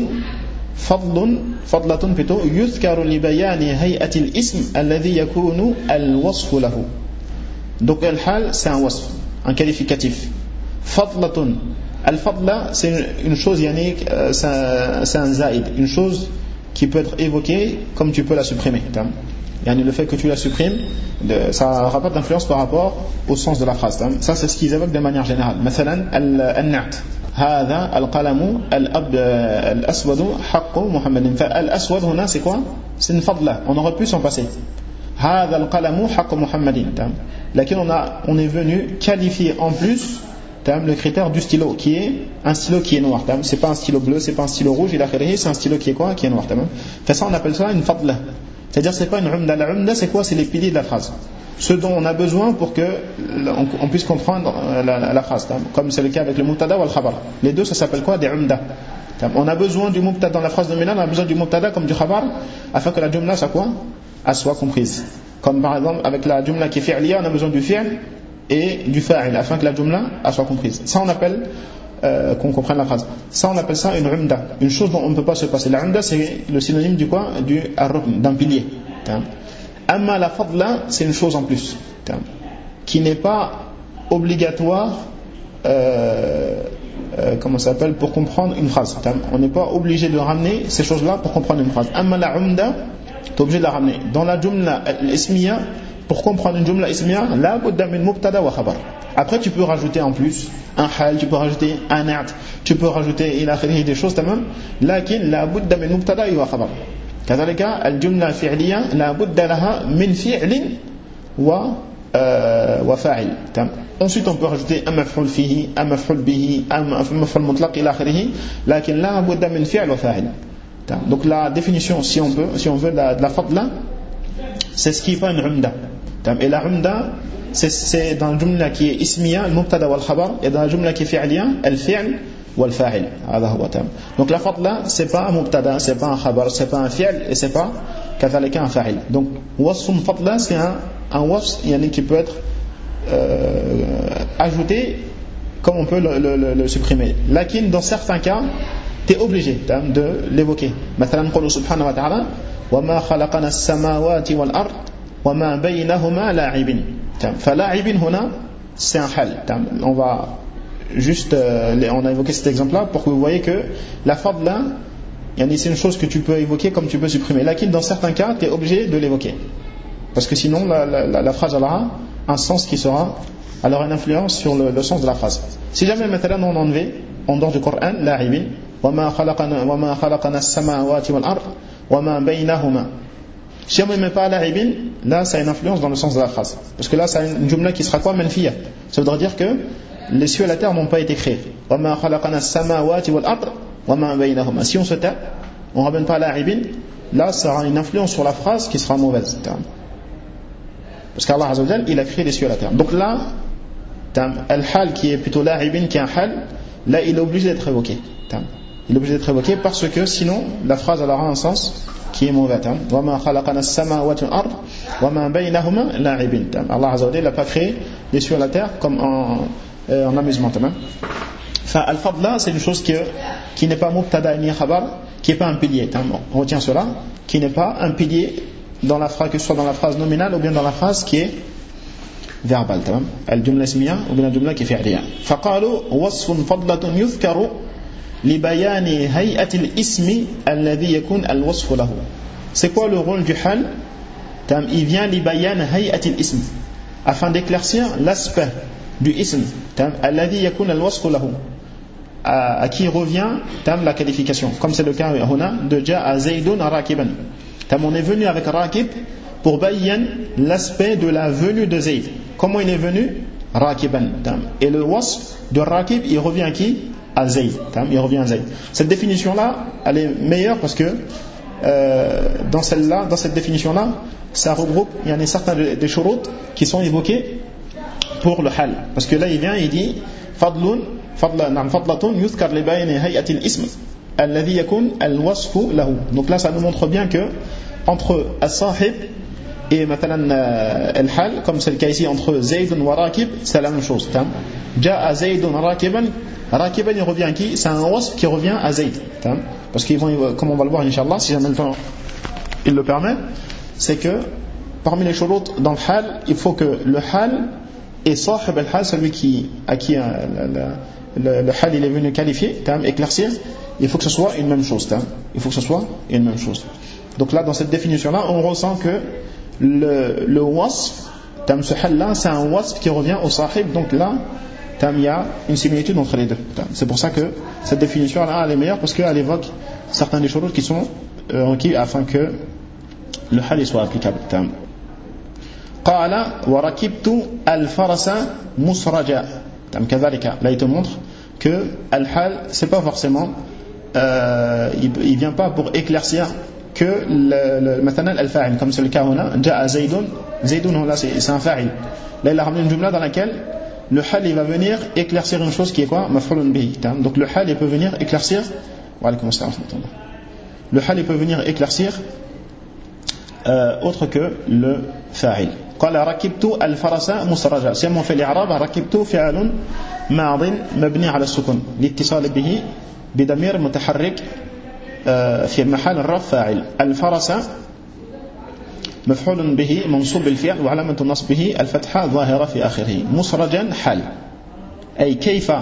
فضلة plutôt يذكر لبيان هيئة الاسم الذي يكون الوصف له. Donc الحال c'est un wasf, un qualificatif. فضلة, al-fadla c'est une chose, c'est un zaïd, une chose qui peut être évoquée comme tu peux la supprimer. Le fait que tu la supprimes, ça n'aura pas d'influence par rapport au sens de la phrase. Ça c'est ce qu'ils évoquent de manière générale. مثلا النعت هذا القلم الأسود حق محمد. فالأسود هنا c'est quoi? C'est une fadla, on aurait pu s'en passer. هذا القلم حق محمد. Laquelle on est venu qualifier en plus le critère du stylo, qui est un stylo qui est noir. C'est pas un stylo bleu, c'est pas un stylo rouge, c'est un stylo qui est quoi? Qui est noir. Ça on appelle ça une fadla. C'est-à-dire c'est pas une umda. La umda c'est quoi? C'est les piliers de la phrase, ce dont on a besoin pour que on puisse comprendre la phrase, comme c'est le cas avec le mubtada ou le khabar. Les deux ça s'appelle quoi? Des umda. On a besoin du mubtada dans la phrase nominale, on a besoin du mubtada comme du khabar afin que la jumla soit comprise. Comme par exemple avec la jumla qui est fi'liya, on a besoin du fi'l et du fa'il afin que la jumla soit comprise. Ça on appelle qu'on comprenne la phrase. Ça on appelle ça une umda, une chose dont on ne peut pas se passer. La umda c'est le synonyme du quoi? Du ar-rukn, d'un pilier. Amma la fadla c'est une chose en plus qui n'est pas obligatoire comment ça s'appelle, pour comprendre une phrase. On n'est pas obligé de ramener ces choses là pour comprendre une phrase. Amma la umda, tu es obligé de la ramener dans la jumla al-ismiya. Pour comprendre une jumla ismiya, la budda min mubtada wa khabar. Après tu peux rajouter en plus un hal, tu peux rajouter un ni'at, tu peux rajouter ila akhirih des choses tamam, lakin la budda min mubtada wa khabar. كذلك الجملة الفعلية لا بد لها من فعل وفاعل. Ensuite on peut rajouter un maf'ul fihi, un maf'ul bihi, un maf'ul mutlaq ila akhirih, lakin la budda min fi'l wa fa'il. Donc la définition si on veut de la fadla, c'est ce qui fait une umda. Et la umda c'est dans la jumla qui est ismiya, le mubtada wal khabar, et dans la jumla qui est fi'liya, al fi'l wal fa'il. Donc la fadla c'est pas un mubtada, c'est pas un khabar, c'est pas un fi'l et c'est pas kadhalika un fa'il. Donc wasfun fadla c'est un wasf qui peut être ajouté comme on peut le supprimer. Lakin dans certains cas tu es obligé de l'évoquer. مثلا نقول سبحانه وتعالى وما خلقنا السماوات والأرض وما بينهما لاعبين. فلاعبين هنا c'est un hal. On va juste, on a évoqué cet exemple-là pour que vous voyez que la fadla, c'est une chose que tu peux évoquer comme tu peux supprimer. Lakin, dans certains cas, tu es obligé de l'évoquer. Parce que sinon, la phrase aura un sens qui sera, elle aura une influence sur le sens de la phrase. Si jamais, maintenant, on enlevait, en dehors du Coran, la'ibin, wa ma khalaqana as-samawati wal ard, wa ma baynahuma. Si on ne met pas la'ibin, là, ça a une influence dans le sens de la phrase. Parce que là, ça a une jumla qui sera quoi? Manfiya. Ça voudra dire que les cieux et la terre n'ont pas été créés. Wa ma khalaqana as-samawati wal ard, wa ma baynahuma. Si on se tait, on ne ramène pas la'ibin, là, ça aura une influence sur la phrase qui sera mauvaise. Parce qu'Allah Azza wa Jal, il a créé les cieux et la terre. Donc là, al-hal qui est plutôt la'ibin, qui est un hal, là, il est obligé d'être évoqué. Il est obligé d'être évoqué parce que sinon, la phrase, elle aura un sens qui est mauvais. Wa ma khalaqana as-samawati wal ard, wa ma baynahuma la'ibin. Allah Azza wa Jal n'a pas créé les cieux et la terre comme en amusement. Enfin, al-fadla, c'est une chose qui n'est pas mubtada ni khabar, qui n'est pas un pilier. On retient cela, qui n'est pas un pilier dans la phrase, que ce soit dans la phrase nominale ou bien dans la phrase qui est verbale. Al-jumla ismiya ou bien al-jumla qui est fi'liya. Faqalu wasfun fadlatun yuzkaru li bayani hay'ati al-ismi alladhi yakun al-wasfu lahu. C'est quoi le rôle du hal? Il vient li bayan hay'ati al-ism, afin d'éclaircir l'aspect du ism alladhi yakun al-wasfu lahu, à qui revient la qualification, comme c'est le cas de ja'a zaydun rakiban. On est venu avec rakib pour bayan l'aspect de la venue de Zayd. Comment il est venu? Rakiban. Et le wasf de rakib, il revient à qui? À Zayd. Il revient à Zayd. Cette définition-là, elle est meilleure parce que dans cette définition-là, ça regroupe, il y en a certains des shurut qui sont évoqués pour le hal. Parce que là, il dit fadlatun yuzkar li bayani hay'ati al-ism alladhi yakun al-wasfu lahu. Donc là, ça nous montre bien que entre as-sahib et al-hal, comme c'est le cas ici entre Zayd wa Rakib, c'est la même chose. Ja'a Zaydun Rakiban, Rakiban il revient à qui? C'est un wasf qui revient à Zayd. Parce qu'ils vont, comme on va le voir Inch'Allah, si jamais le temps il le permet, c'est que parmi les shurut dans le hal, il faut que le hal et sahib al-hal, celui à qui le hal il est venu qualifier, éclaircir, il faut que ce soit une même chose. Il faut que ce soit une même chose. Donc là, dans cette définition-là, on ressent que le wasf, ce hal-là, c'est un wasf qui revient au sahib. Donc là, il y a une similitude entre les deux. C'est pour ça que cette définition-là, elle est meilleure, parce qu'elle évoque certains des shurut qui sont requis afin que le hal soit applicable. Qala wa rakibtu al-farasa musraja. Là, il te montre que al-hal, c'est pas forcément il vient pas pour éclaircir que مثلا al-fa'il, comme c'est le cas là, ja'a zaydun, zaydun là c'est un fa'il. Là il a ramené une jumla dans laquelle le hal il va venir éclaircir une chose qui est quoi? Maf'ulun bihi. Donc le hal il peut venir éclaircir, wa alaykum assalam, le hal il peut venir éclaircir autre que le fa'il. قال ركبت الفرس مسرجا. Si on fait l'i'rab, ركبت فعل ماض مبني على السكون لاتصال به بضمير متحرك في محل الرفع فاعل. الفرس مفعول به منصوب بالفعل وعلامة نصبه الفتحة ظاهرة في آخره. مسرجا حال، أي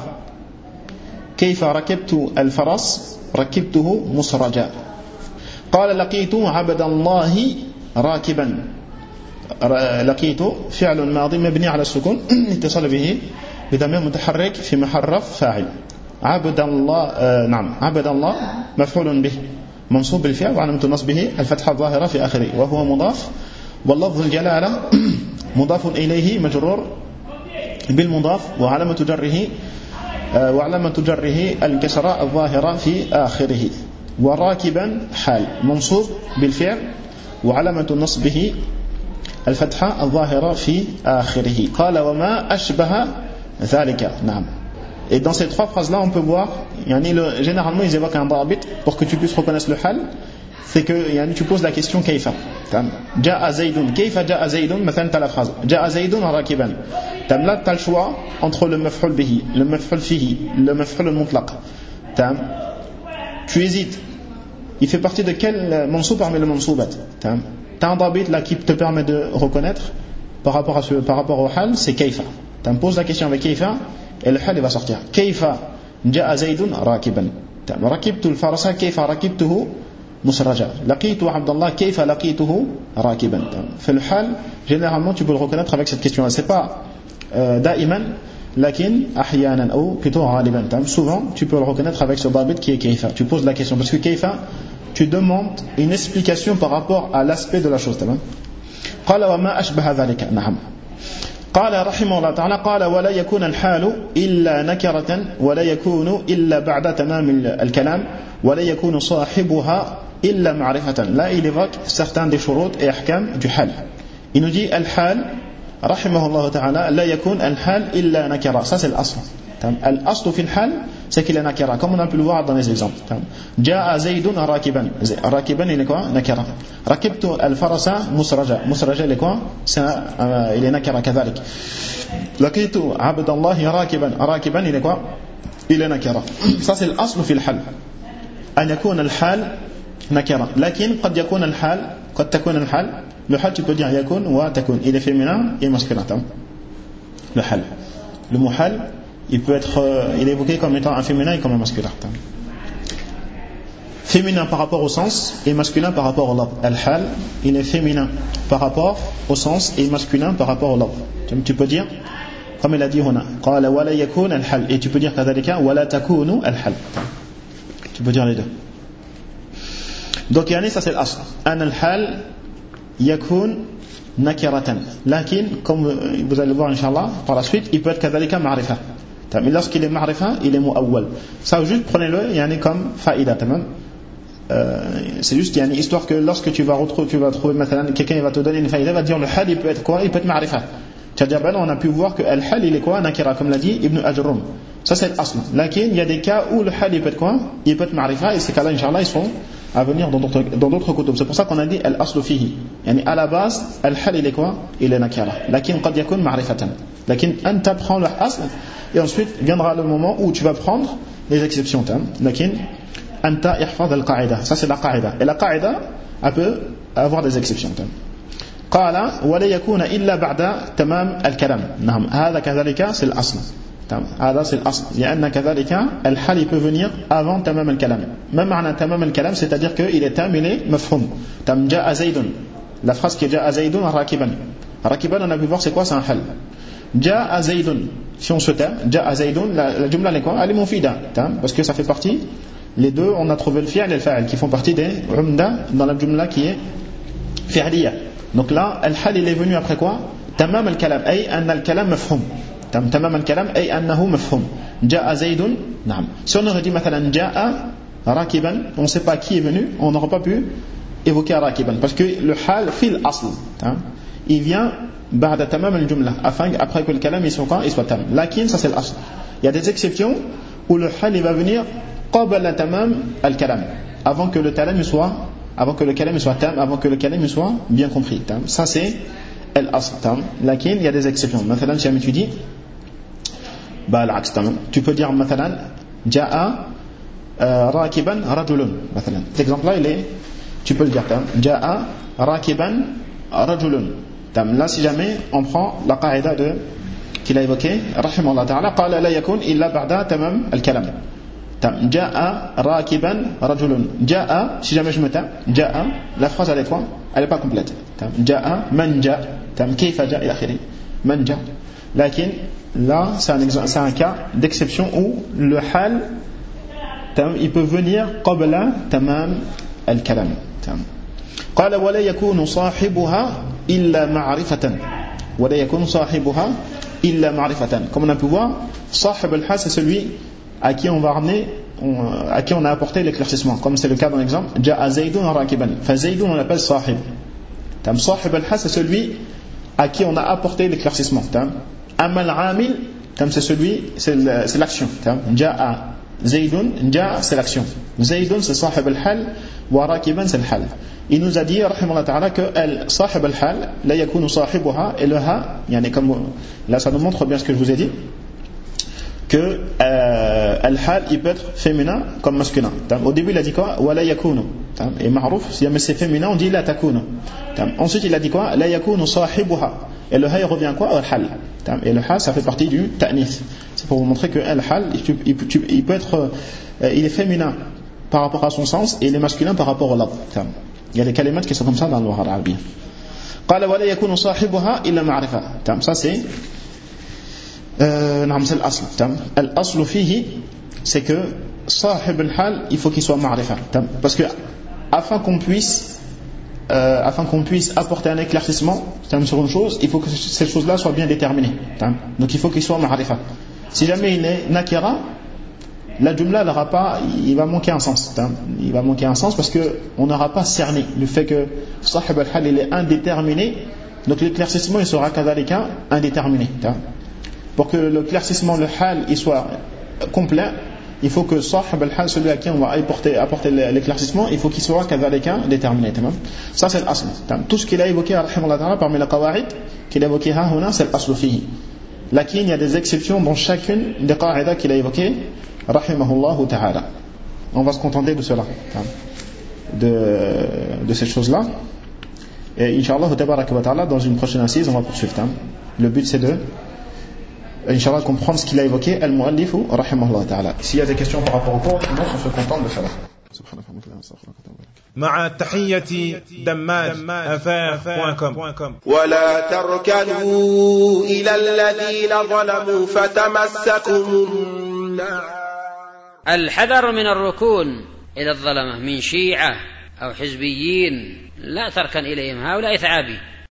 كيف ركبت الفرس؟ ركبته مسرجا. قال لقيت عبد الله راكبا. لقيت فعل ماضي مبني على السكون اتصل به بضمير متحرك في محل رفع فاعل. عبد الله عبد الله مفعول به منصوب بالفعل وعلامة نصبه الفتحة الظاهرة في آخره وهو مضاف، واللفظ الجلالة مضاف إليه مجرور بالمضاف وعلامة جره الكسرة الظاهرة في آخره. وراكبا حال منصوب بالفعل وعلامة نصبه الفتحة الظاهرة في آخره. قال وما أشبه ذلك. نعم. Et dans ces trois phrases-là, on peut voir, généralement ils évoquent un dhabit pour que tu puisses reconnaître le hal, c'est que tu poses la question kayfa. Ja'a Zaydun, kayfa ja'a Zaydun, maintenant tu as la phrase Ja'a Zaydun rakiban. Là tu as le choix entre le maf'ul bihi, le maf'ul fihi, le maf'ul mutlaq. Tu hésites, il fait partie de quel mansoub parmi les mansoubat? Tu as un dhabit là qui te permet de reconnaître par rapport au hal, c'est kayfa. Tu me poses la question avec kayfa, et le hal il va sortir. Kayfa ja'a Zaydun rakiban. Rakibtu al-farasa kayfa rakibtuhu musraja. Laqitu Abdallah kayfa laqituhu rakiban. Fait le hal, généralement tu peux le reconnaître avec cette question-là. C'est pas da'iman, lakin ahyanan ou plutôt ghaliban. Souvent tu peux le reconnaître avec ce dabit qui est kayfa. Tu poses la question parce que kayfa, tu demandes une explication par rapport à l'aspect de la chose. قال وما أشبه ذلك. نعم. قال رحمه الله تعالى قال ولا يكون الحال إلا نكرة ولا يكون إلا بعد تمام الكلام ولا يكون صاحبها إلا معرفة. Là il évoque certains des shurut et ahkam du hal. Il nous dit الحال رحمه الله تعالى لا يكون الحال إلا نكرة. Ça c'est l'asl. الأصل في الحال c'est qu'il est nakira, comme on a pu le voir dans les exemples. جاء زيد راكبا. راكبا il est quoi? Nakira. ركبت الفرس مسرجا. مسرجا il est quoi? il est nakira كذلك. لقيت عبد الله راكبا. راكبا il est quoi? il est nakira. Ça c'est الأصل في الحال أن يكون الحال nakira. لكن قد يكون الحال قد تكون الحال le hal tu peux dire يكون وتكون. Il est féminin et masculin. Le hal. Le muhal il peut être il est évoqué comme étant un féminin et comme un masculin. Féminin par rapport au sens et masculin par rapport au lab. Al-hal, il est féminin par rapport au sens et masculin par rapport au lab. Tu peux dire comme il a dit huna qala wala yakun al-hal, et tu peux dire kadhalika wala takunu al-hal. Tu peux dire les deux. Donc yani ça c'est l'asl. An al-hal yakun nakiratan. Lakin comme vous allez le voir inchallah par la suite, il peut être kadhalika ma'rifa. Mais lorsqu'il est ma'rifa, il est mu'awwal. Ça juste prenez-le yani comme faïda. C'est juste yani histoire que lorsque tu vas trouver maintenant quelqu'un va te donner une faïda, va dire le hal il peut être quoi? Il peut être ma'rifa. Tu vas dire ben on a pu voir que al hal il est quoi? Nakira, comme l'a dit Ibn Ajrum. Ça c'est l'asl. Lakin il y a des cas où le hal il peut être quoi? Il peut être ma'rifa, et ces cas-là inchallah ils seront à venir dans d'autres kutub. C'est pour ça qu'on a dit al-aslu fihi. Yani à la base al-hal il est quoi? Il est nakira. Lakin qad yakun ma'rifatan. Lakin anta prend le asl et ensuite viendra le moment où tu vas prendre les exceptions. Lakin anta ihfaz al-qa'ida. Ça c'est la qa'ida. Et la qa'ida elle peut avoir des exceptions. قال ولا يكون إلا بعد تمام الكلام. نعم هذا كذلك c'est l'asl. هذا c'est l'asl. لأن كذلك الحال peut venir avant تمام الكلام. ما معنى تمام الكلام? C'est-à-dire qu'il est terminé مفهوم. جاء زيد. La phrase qui est جاء زيد راكبا. راكبا on a pu voir c'est quoi? C'est un hal. جاء زيد. Si on se tait, جاء زيد, la jumla elle est quoi? Elle est mufida. Parce que ça fait partie, les deux on a trouvé le fi'l et le fa'il qui font partie des umda dans la jumla qui est fi'liya. Donc là, al-hal il est venu après quoi? تمام الكلام أي أن الكلام مفهوم. تمام الكلام أي أنه مفهوم. جاء زيد. نعم. Si on aurait dit مثلا جاء راكبا, on ne sait pas qui est venu, on n'aurait pas pu évoquer راكبا parce que le hal fil asl, il vient بعد تمام الجملة afin après que le kalam il soit tam. Lakin ça c'est l'asl. Il y a des exceptions où le hal il va venir قبل تمام الكلام, avant que le kalam soit tam, avant que le kalam soit bien compris. Ça c'est الأصل. لكن il y a des exceptions. مثلا si jamais tu dis بالعكس, tu peux dire مثلا جاء راكبا رجل مثلا. Cet exemple là il est, tu peux le dire جاء راكبا رجل. Là si jamais on prend la qaïda de qu'il a évoqué رحمه الله تعالى قال لا يكون إلا بعد تمام الكلام. جاء راكبا رجل. جاء si jamais je me tais, جاء la phrase elle est quoi? Elle n'est pas complète. جاء من جاء كيف جاء إلى آخره. من جاء. لكن là c'est un cas d'exception où le hal il peut venir قبل تمام الكلام. قال ولا يكون صاحبها إلا معرفة. ولا يكون صاحبها إلا معرفة. Comme on a pu voir, صاحب الحال c'est celui à qui on va ramener, à qui on a apporté l'éclaircissement, comme c'est le cas dans l'exemple جاء زيد راكبا. فزيد on l'appelle صاحب. صاحب الحال c'est celui à qui on a apporté l'éclaircissement. أما العامل c'est l'action. جاء زيد, جاء c'est l'action. زيد c'est صاحب الحال وراكبا c'est le hal. Il nous a dit رحمه الله تعالى que صاحب الحال لا يكون صاحبها, et le ha يعني comme là ça nous montre bien ce que je vous ai dit, que al-hal il peut être féminin comme masculin. Au début il a dit quoi? Wala yakunu. Et ma'rouf, si c'est féminin on dit la takunu. Ensuite il a dit quoi? La yakunu sahibuha. Et le ha il revient quoi? Al-hal. Et le hal, ça fait partie du ta'nith. C'est pour vous montrer que le hal, il peut être, il est féminin par rapport à son sens et il est masculin par rapport au lab. Il y a des kalimat qui sont comme ça dans le lugha arabiya. قال ولا يكون صاحبها إلا معرفة. Ça c'est c'est l'asl. L'asl fihi, c'est que sahib al-hal, il faut qu'il soit ma'rifa. Parce que afin qu'on puisse apporter un éclaircissement sur une chose, il faut que cette chose-là soit bien déterminée. Donc il faut qu'il soit ma'rifa. Si jamais il est nakira, la jumla il va manquer un sens. Il va manquer un sens parce qu'on n'aura pas cerné le fait que sahib al-hal il est indéterminé, donc l'éclaircissement il sera kadhalika indéterminé. Pour que l'éclaircissement, le hal, il soit complet, il faut que sahib al-hal, celui à qui on va apporter l'éclaircissement, il faut qu'il soit kadhalika déterminé. Ça c'est l'asl. Tout ce qu'il a évoqué parmi les qawa'id qu'il a évoqué c'est l'asl fihi. Lakin il y a des exceptions dans chacune des qa'ida qu'il a évoquées rahimahullah ta'ala. On va se contenter de cela, de ces choses-là. Et Inch'Allah tabaraka wa ta'ala, dans une prochaine assise on va poursuivre. Le but c'est de Inch'Allah comprendre ce qu'il a évoqué al-mu'allif rahimahullah ta'ala. S'il y a des questions par rapport au cours, sinon on se contente de cela. مع تحية دماج@fr.com. ولا تركنوا إلى الذين ظلموا فتمسكم النار. الحذر من الركون إلى الظلمة من شيعة أو حزبيين، لا تركن إليهم، هؤلاء ثعابين.